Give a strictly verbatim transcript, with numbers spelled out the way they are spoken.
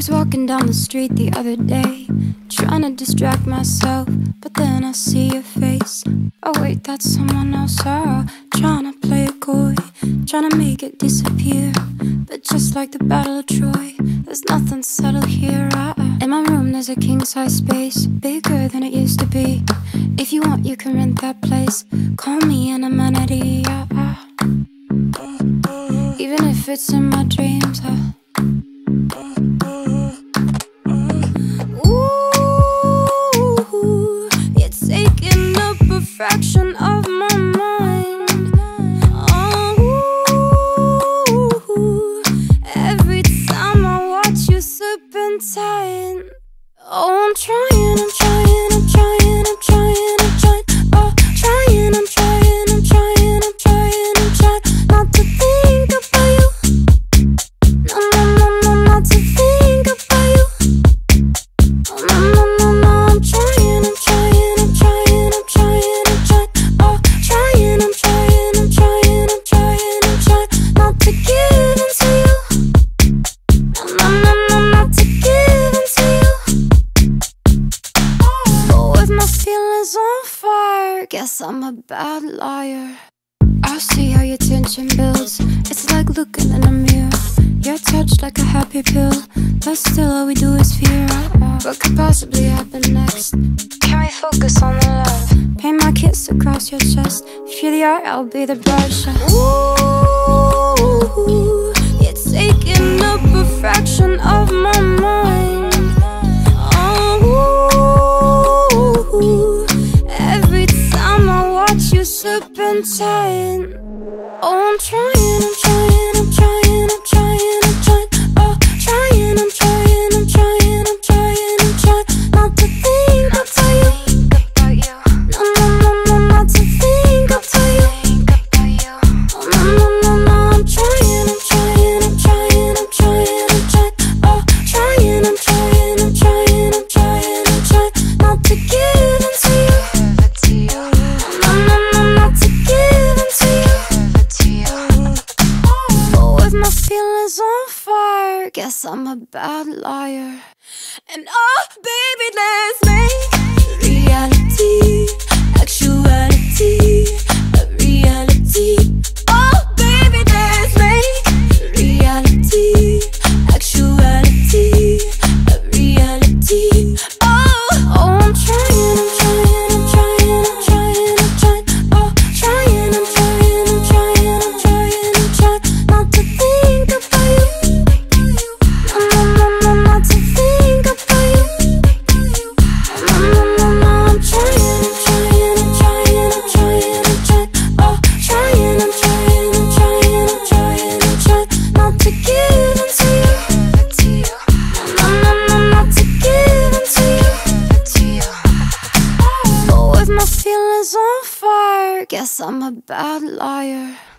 was walking down the street the other day, trying to distract myself, but then I see your face. Oh wait, that's someone else. Oh, trying to play it coy, trying to make it disappear. But just like the Battle of Troy, there's nothing subtle here. uh, uh. In my room there's a king-size space, bigger than it used to be. If you want you can rent that place, call me an amenity. uh, uh. Even if it's in my dreams. uh. Ooh, you're taking up a fraction of my mind. Oh, every time I watch you serpentine. Oh, I'm trying, I'm trying, I'm trying, I'm trying, I'm trying. Oh, trying, I'm trying, I'm trying, I'm trying, I'm trying not to think about you. No, no, no, no, not to think about you. Oh, no, no, no, no, I'm trying, I'm trying, I'm trying, I'm trying, I'm trying. Oh, trying, I'm trying, I'm trying, I'm trying, I'm trying not to give in to you. No, no, no, no, not to give in to you. But with my feelings on fire, guess I'm a bad liar. I see how your tension builds, it's like looking in a mirror. You're touched like a happy pill, but still all we do is fear. What could possibly happen next? Can we focus on the love? Paint my kiss across your chest. If you're the art, I'll be the brush. Ooh, you're taking up a fraction of my mind. Oh, every time I watch you serpentine. Oh, I'm trying, I'm trying, I'm trying, I'm trying, I'm trying. Oh, trying, I'm trying, I'm trying, I'm trying, I'm trying not to think about you. No, no, no, no, not to think about you. Oh, no, no, no, no, I'm trying, I'm trying, I'm trying, I'm trying, I'm trying. Oh, trying, I'm trying, I'm trying, I'm trying, I'm trying not to give in to you. No, no, no, not to give in to you. But with my feelings on fire, guess I'm a bad liar. And oh, baby, let's make reality, actuality, a reality. Oh, baby, let's make reality, actuality, a reality. Oh, oh, I'm trying, I'm trying, I'm trying, I'm trying, I'm trying. Oh, trying, I'm trying, I'm trying, I'm trying, I'm trying not to think about you. No, no, no, no, not to think about you. No, no, no, no, I'm trying, I'm trying, I'm trying, I'm trying, I'm trying. Oh, trying, I'm trying, I'm trying, I'm trying, I'm trying not to give in to you. No, no, no, not to give in to you. But with my feelings on fire, guess I'm a bad liar.